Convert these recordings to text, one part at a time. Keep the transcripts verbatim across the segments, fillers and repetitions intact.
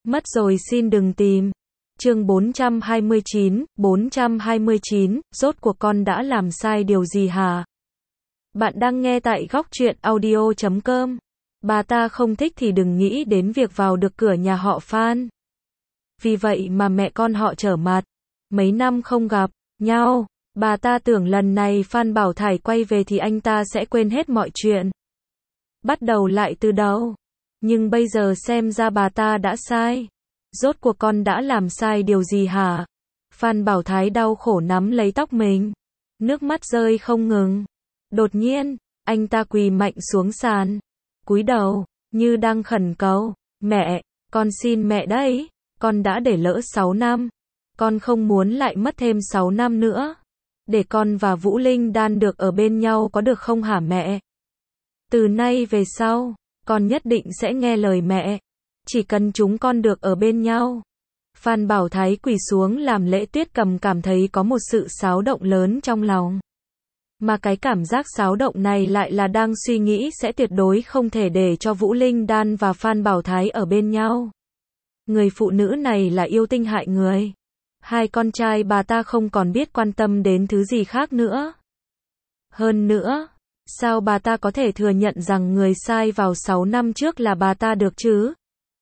Mất rồi xin đừng tìm. Chương bốn trăm hai mươi chín, bốn trăm hai mươi chín, rốt cuộc con đã làm sai điều gì hả? Bạn đang nghe tại góc truyện audio chấm com. Bà ta không thích thì đừng nghĩ đến việc vào được cửa nhà họ Phan. Vì vậy mà mẹ con họ trở mặt. Mấy năm không gặp nhau, bà ta tưởng lần này Phan Bảo Thải quay về thì anh ta sẽ quên hết mọi chuyện. Bắt đầu lại từ đầu. Nhưng bây giờ xem ra bà ta đã sai. Rốt cuộc con đã làm sai điều gì hả? Phan Bảo Thái đau khổ nắm lấy tóc mình. Nước mắt rơi không ngừng. Đột nhiên, anh ta quỳ mạnh xuống sàn. Cúi đầu, như đang khẩn cầu. Mẹ, con xin mẹ đấy. Con đã để lỡ sáu năm. Con không muốn lại mất thêm sáu năm nữa. Để con và Vũ Linh Đan được ở bên nhau có được không hả mẹ? Từ nay về sau, con nhất định sẽ nghe lời mẹ. Chỉ cần chúng con được ở bên nhau. Phan Bảo Thái quỳ xuống làm lễ. Tuyết Cầm cảm thấy có một sự xáo động lớn trong lòng. Mà cái cảm giác xáo động này lại là đang suy nghĩ sẽ tuyệt đối không thể để cho Vũ Linh Đan và Phan Bảo Thái ở bên nhau. Người phụ nữ này là yêu tinh hại người. Hai con trai bà ta không còn biết quan tâm đến thứ gì khác nữa. Hơn nữa, sao bà ta có thể thừa nhận rằng người sai vào sáu năm trước là bà ta được chứ?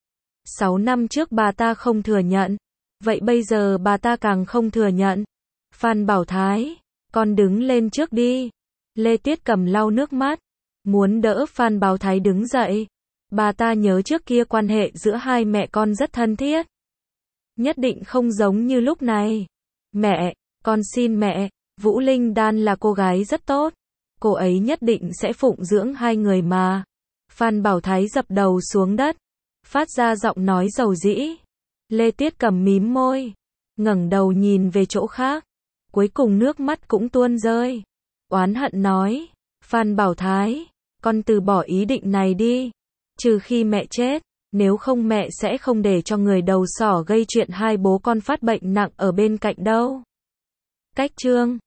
sáu năm trước bà ta không thừa nhận. Vậy bây giờ bà ta càng không thừa nhận. Phan Bảo Thái, con đứng lên trước đi. Lê Tuyết Cầm lau nước mắt. Muốn đỡ Phan Bảo Thái đứng dậy. Bà ta nhớ trước kia quan hệ giữa hai mẹ con rất thân thiết. Nhất định không giống như lúc này. Mẹ, con xin mẹ. Vũ Linh Đan là cô gái rất tốt. Cô ấy nhất định sẽ phụng dưỡng hai người mà. Phan Bảo Thái dập đầu xuống đất. Phát ra giọng nói dầu dĩ. Lê Tuyết Cầm mím môi. Ngẩng đầu nhìn về chỗ khác. Cuối cùng nước mắt cũng tuôn rơi. Oán hận nói. Phan Bảo Thái, con từ bỏ ý định này đi. Trừ khi mẹ chết. Nếu không mẹ sẽ không để cho người đầu sỏ gây chuyện hai bố con phát bệnh nặng ở bên cạnh đâu. Cách chương